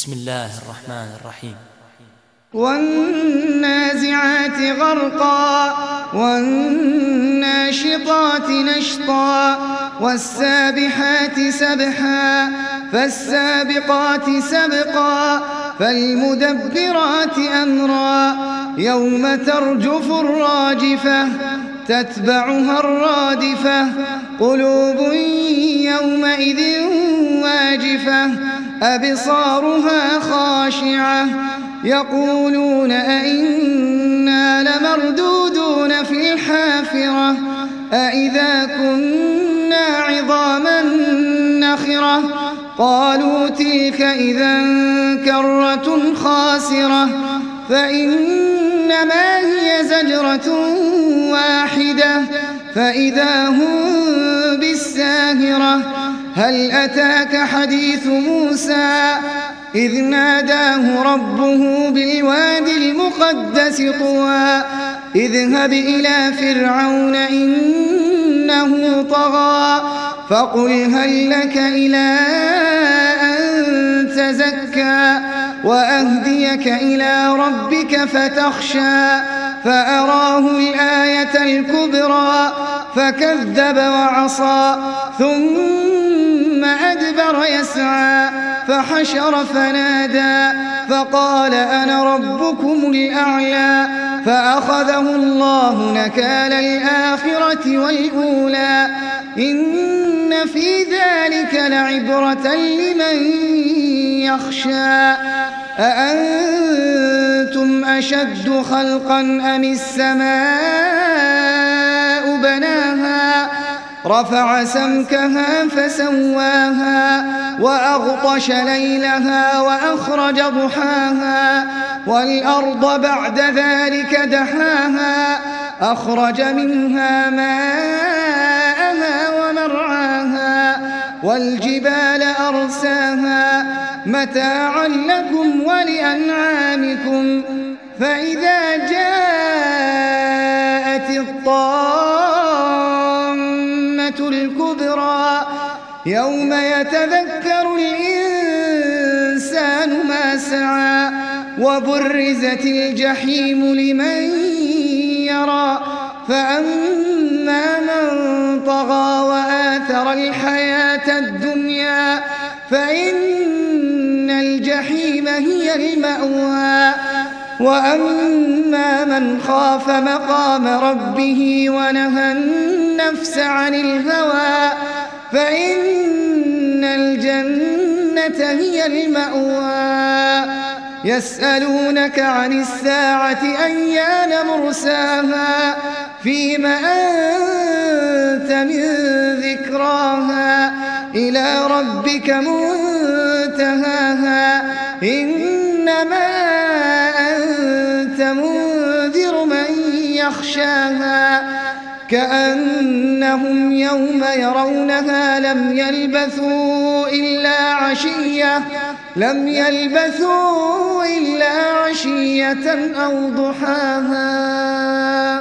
بسم الله الرحمن الرحيم. والنازعات غرقا والناشطات نشطا والسابحات سبحا فالسابقات سبقا فالمدبرات أمرا يوم ترجف الراجفة تتبعها الرادفة قلوب يومئذ واجفة أبصارها خاشعة يقولون أئنا لمردودون في الحافرة أئذا كنا عظاما نخرة قالوا تلك إذا كرة خاسرة فإنما هي زجرة واحدة فإذا هم بالساهرة هل أتاك حديث موسى إذ ناداه ربه بالوادي المقدس طوى اذهب إلى فرعون إنه طغى فقل هل لك إلى أن تزكى وأهديك إلى ربك فتخشى فأراه الآية الكبرى فكذب وعصى ثم أدبر يسعى فحشر فنادى فقال أنا ربكم الأعلى فأخذه الله نكال الآخرة والأولى إن في ذلك لعبرة لمن يخشى أأنتم أشد خلقا أم السماء بناها رفع سمكها فسواها وأغطش ليلها وأخرج ضحاها والأرض بعد ذلك دحاها أخرج منها ماءها ومرعاها والجبال أرساها متاعا لكم ولأنعامكم فإذا جاءت الطامة الكبرى يوم يتذكر الإنسان ما سعى وبرزت الجحيم لمن يرى فأما من طغى وآثر الحياة الدنيا فإن الجحيم هي المأوى وأما من خاف مقام ربه ونهى النفس عن الهوى فإن الجنة هي المأوى يسألونك عن الساعة أيان مرساها فيم أنت من ذكراها إلى ربك منتهاها إنما أنت منذر من يخشاها كأنهم يوم يرونها لم يلبثوا إلا عشية أو ضحاها.